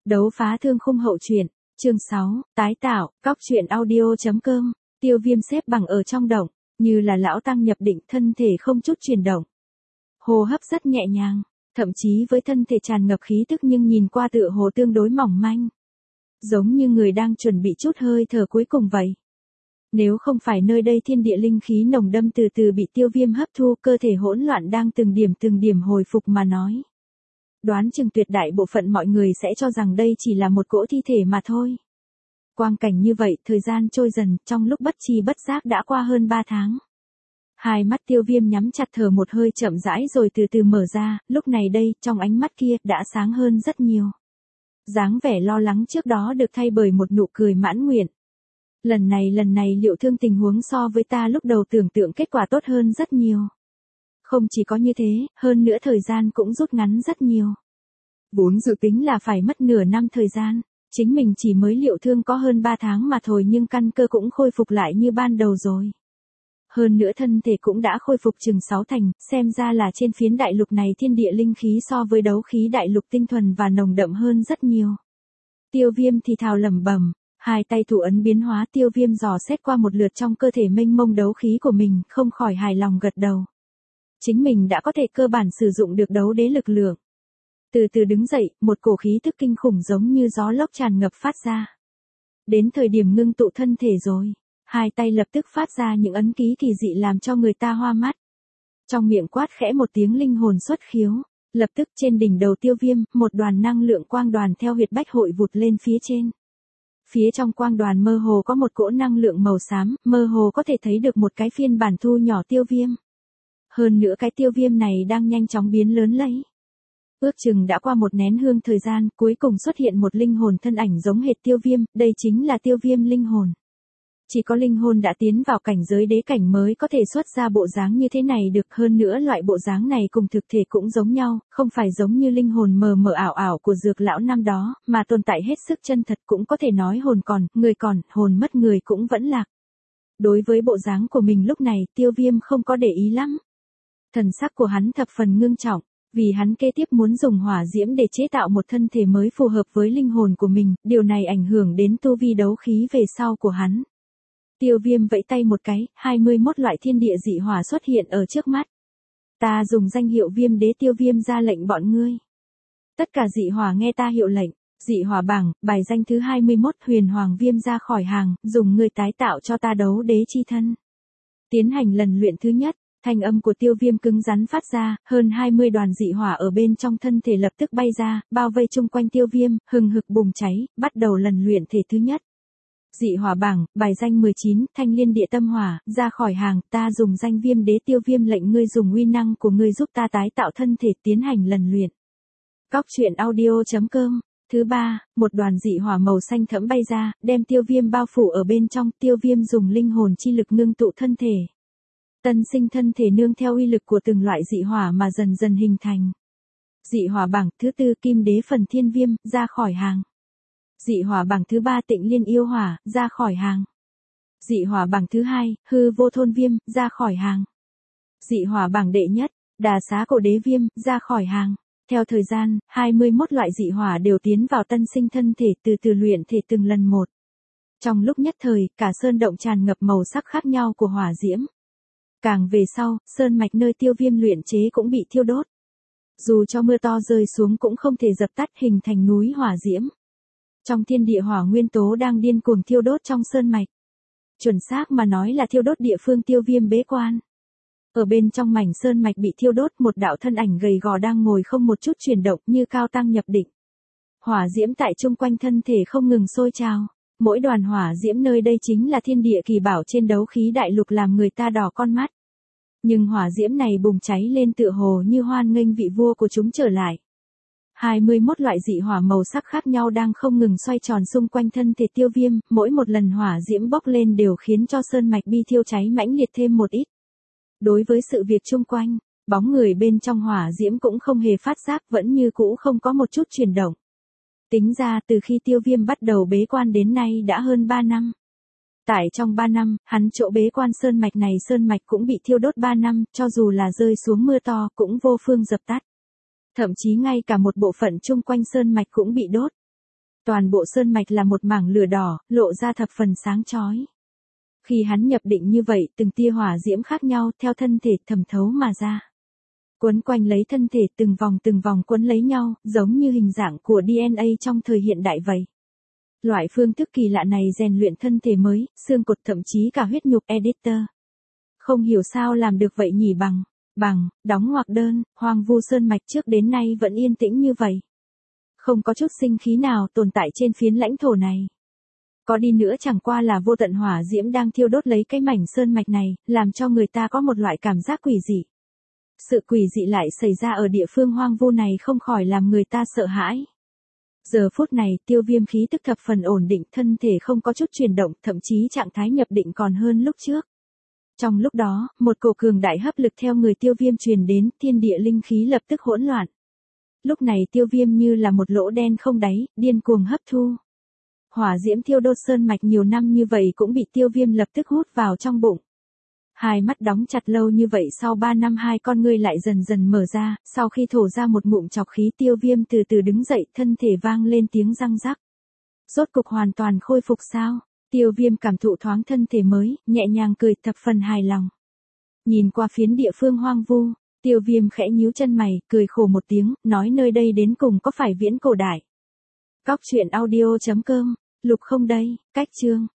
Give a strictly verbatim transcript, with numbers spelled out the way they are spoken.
Đấu phá thương khung hậu truyện, chương sáu, tái tạo, cóc truyện audio.com, Tiêu Viêm xếp bằng ở trong động, như là lão tăng nhập định, thân thể không chút chuyển động. Hô hấp rất nhẹ nhàng, thậm chí với thân thể tràn ngập khí tức nhưng nhìn qua tựa hồ tương đối mỏng manh. Giống như người đang chuẩn bị chút hơi thở cuối cùng vậy. Nếu không phải nơi đây thiên địa linh khí nồng đâm từ từ bị Tiêu Viêm hấp thu, cơ thể hỗn loạn đang từng điểm từng điểm hồi phục mà nói. Đoán chừng tuyệt đại bộ phận mọi người sẽ cho rằng đây chỉ là một cỗ thi thể mà thôi. Quang cảnh như vậy, thời gian trôi dần, trong lúc bất tri bất giác đã qua hơn ba tháng. Hai mắt Tiêu Viêm nhắm chặt, thở một hơi chậm rãi rồi từ từ mở ra, lúc này đây, trong ánh mắt kia, đã sáng hơn rất nhiều. Dáng vẻ lo lắng trước đó được thay bởi một nụ cười mãn nguyện. Lần này lần này liệu thương tình huống so với ta lúc đầu tưởng tượng kết quả tốt hơn rất nhiều. Không chỉ có như thế, hơn nữa thời gian cũng rút ngắn rất nhiều. Vốn dự tính là phải mất nửa năm thời gian, chính mình chỉ mới liệu thương có hơn ba tháng mà thôi, nhưng căn cơ cũng khôi phục lại như ban đầu rồi. Hơn nữa thân thể cũng đã khôi phục chừng sáu thành, xem ra là trên phiến đại lục này thiên địa linh khí so với đấu khí đại lục tinh thuần và nồng đậm hơn rất nhiều. Tiêu Viêm thì thào lẩm bẩm, hai tay thủ ấn biến hóa, Tiêu Viêm dò xét qua một lượt trong cơ thể mênh mông đấu khí của mình, không khỏi hài lòng gật đầu. Chính mình đã có thể cơ bản sử dụng được đấu đế lực lượng. Từ từ đứng dậy, một cổ khí tức kinh khủng giống như gió lốc tràn ngập phát ra. Đến thời điểm ngưng tụ thân thể rồi, hai tay lập tức phát ra những ấn ký kỳ dị làm cho người ta hoa mắt. Trong miệng quát khẽ một tiếng linh hồn xuất khiếu, lập tức trên đỉnh đầu Tiêu Viêm, một đoàn năng lượng quang đoàn theo huyệt bách hội vụt lên phía trên. Phía trong quang đoàn mơ hồ có một cỗ năng lượng màu xám, mơ hồ có thể thấy được một cái phiên bản thu nhỏ Tiêu Viêm. Hơn nữa cái Tiêu Viêm này đang nhanh chóng biến lớn lấy. Ước chừng đã qua một nén hương thời gian, cuối cùng xuất hiện một linh hồn thân ảnh giống hệt Tiêu Viêm, đây chính là Tiêu Viêm linh hồn. Chỉ có linh hồn đã tiến vào cảnh giới đế cảnh mới có thể xuất ra bộ dáng như thế này được, hơn nữa loại bộ dáng này cùng thực thể cũng giống nhau, không phải giống như linh hồn mờ mờ ảo ảo của Dược lão năm đó, mà tồn tại hết sức chân thật, cũng có thể nói hồn còn, người còn, hồn mất người cũng vẫn lạc. Đối với bộ dáng của mình lúc này, Tiêu Viêm không có để ý lắm. Thần sắc của hắn thập phần ngưng trọng, vì hắn kế tiếp muốn dùng hỏa diễm để chế tạo một thân thể mới phù hợp với linh hồn của mình, điều này ảnh hưởng đến tu vi đấu khí về sau của hắn. Tiêu Viêm vẫy tay một cái, hai mươi mốt loại thiên địa dị hỏa xuất hiện ở trước mắt. Ta dùng danh hiệu Viêm Đế, Tiêu Viêm ra lệnh bọn ngươi. Tất cả dị hỏa nghe ta hiệu lệnh. Dị hỏa bảng, bài danh thứ hai mươi mốt, Huyền Hoàng Viêm ra khỏi hàng, dùng ngươi tái tạo cho ta đấu đế chi thân. Tiến hành lần luyện thứ nhất, thanh âm của Tiêu Viêm cứng rắn phát ra, hơn hai mươi đoàn dị hỏa ở bên trong thân thể lập tức bay ra, bao vây chung quanh Tiêu Viêm, hừng hực bùng cháy, bắt đầu lần luyện thể thứ nhất. Dị hỏa bảng, bài danh mười chín, Thanh Liên Địa Tâm Hỏa, ra khỏi hàng, ta dùng danh Viêm Đế, Tiêu Viêm lệnh ngươi dùng uy năng của ngươi giúp ta tái tạo thân thể, tiến hành lần luyện. Cóc truyện audio.com. Thứ ba, một đoàn dị hỏa màu xanh thẫm bay ra, đem Tiêu Viêm bao phủ ở bên trong, Tiêu Viêm dùng linh hồn chi lực ngưng tụ thân thể. Tân sinh thân thể nương theo uy lực của từng loại dị hỏa mà dần dần hình thành. Dị hỏa bảng thứ tư, Kim Đế Phần Thiên Viêm, ra khỏi hàng. Dị hỏa bảng thứ ba, Tịnh Liên Yêu Hỏa, ra khỏi hàng. Dị hỏa bảng thứ hai, Hư Vô Thôn Viêm, ra khỏi hàng. Dị hỏa bảng đệ nhất, Đà Xá Cổ Đế Viêm, ra khỏi hàng. Theo thời gian, hai mươi mốt loại dị hỏa đều tiến vào tân sinh thân thể, từ từ luyện thể từng lần một. Trong lúc nhất thời, cả sơn động tràn ngập màu sắc khác nhau của hỏa diễm. Càng về sau, sơn mạch nơi Tiêu Viêm luyện chế cũng bị thiêu đốt. Dù cho mưa to rơi xuống cũng không thể dập tắt, hình thành núi hỏa diễm. Trong thiên địa hỏa nguyên tố đang điên cuồng thiêu đốt trong sơn mạch. Chuẩn xác mà nói là thiêu đốt địa phương Tiêu Viêm bế quan. Ở bên trong mảnh sơn mạch bị thiêu đốt, một đạo thân ảnh gầy gò đang ngồi không một chút chuyển động, như cao tăng nhập định. Hỏa diễm tại chung quanh thân thể không ngừng sôi trào. Mỗi đoàn hỏa diễm nơi đây chính là thiên địa kỳ bảo trên đấu khí đại lục, làm người ta đỏ con mắt. Nhưng hỏa diễm này bùng cháy lên tựa hồ như hoan nghênh vị vua của chúng trở lại. hai mươi mốt loại dị hỏa màu sắc khác nhau đang không ngừng xoay tròn xung quanh thân thể Tiêu Viêm, mỗi một lần hỏa diễm bốc lên đều khiến cho sơn mạch bi thiêu cháy mãnh liệt thêm một ít. Đối với sự việc chung quanh, bóng người bên trong hỏa diễm cũng không hề phát giác, vẫn như cũ không có một chút chuyển động. Tính ra từ khi Tiêu Viêm bắt đầu bế quan đến nay đã hơn ba năm. Tại trong ba năm, hắn chỗ bế quan sơn mạch này sơn mạch cũng bị thiêu đốt ba năm, cho dù là rơi xuống mưa to cũng vô phương dập tắt. Thậm chí ngay cả một bộ phận chung quanh sơn mạch cũng bị đốt. Toàn bộ sơn mạch là một mảng lửa đỏ, lộ ra thập phần sáng chói. Khi hắn nhập định như vậy, từng tia hỏa diễm khác nhau theo thân thể thẩm thấu mà ra. Quấn quanh lấy thân thể từng vòng từng vòng quấn lấy nhau, giống như hình dạng của đê en a trong thời hiện đại vậy. Loại phương thức kỳ lạ này rèn luyện thân thể mới, xương cột thậm chí cả huyết nhục editor. Không hiểu sao làm được vậy nhỉ bằng, bằng, đóng ngoặc đơn, hoang vu sơn mạch trước đến nay vẫn yên tĩnh như vậy. Không có chút sinh khí nào tồn tại trên phiến lãnh thổ này. Có đi nữa chẳng qua là vô tận hỏa diễm đang thiêu đốt lấy cái mảnh sơn mạch này, làm cho người ta có một loại cảm giác quỷ dị. Sự quỷ dị lại xảy ra ở địa phương hoang vu này không khỏi làm người ta sợ hãi. Giờ phút này, Tiêu Viêm khí tức thập phần ổn định, thân thể không có chút chuyển động, thậm chí trạng thái nhập định còn hơn lúc trước. Trong lúc đó, một cổ cường đại hấp lực theo người Tiêu Viêm truyền đến, thiên địa linh khí lập tức hỗn loạn. Lúc này Tiêu Viêm như là một lỗ đen không đáy, điên cuồng hấp thu. Hỏa diễm thiêu đốt sơn mạch nhiều năm như vậy cũng bị Tiêu Viêm lập tức hút vào trong bụng. Hai mắt đóng chặt lâu như vậy sau ba năm hai con ngươi lại dần dần mở ra, sau khi thổ ra một ngụm chọc khí Tiêu Viêm từ từ đứng dậy, thân thể vang lên tiếng răng rắc. Rốt cục hoàn toàn khôi phục sao? Tiêu Viêm cảm thụ thoáng thân thể mới, nhẹ nhàng cười thập phần hài lòng. Nhìn qua phiến địa phương hoang vu, Tiêu Viêm khẽ nhíu chân mày, cười khổ một tiếng, nói nơi đây đến cùng có phải viễn cổ đại. Cóc truyện audio chấm com, lục không đây, cách chương.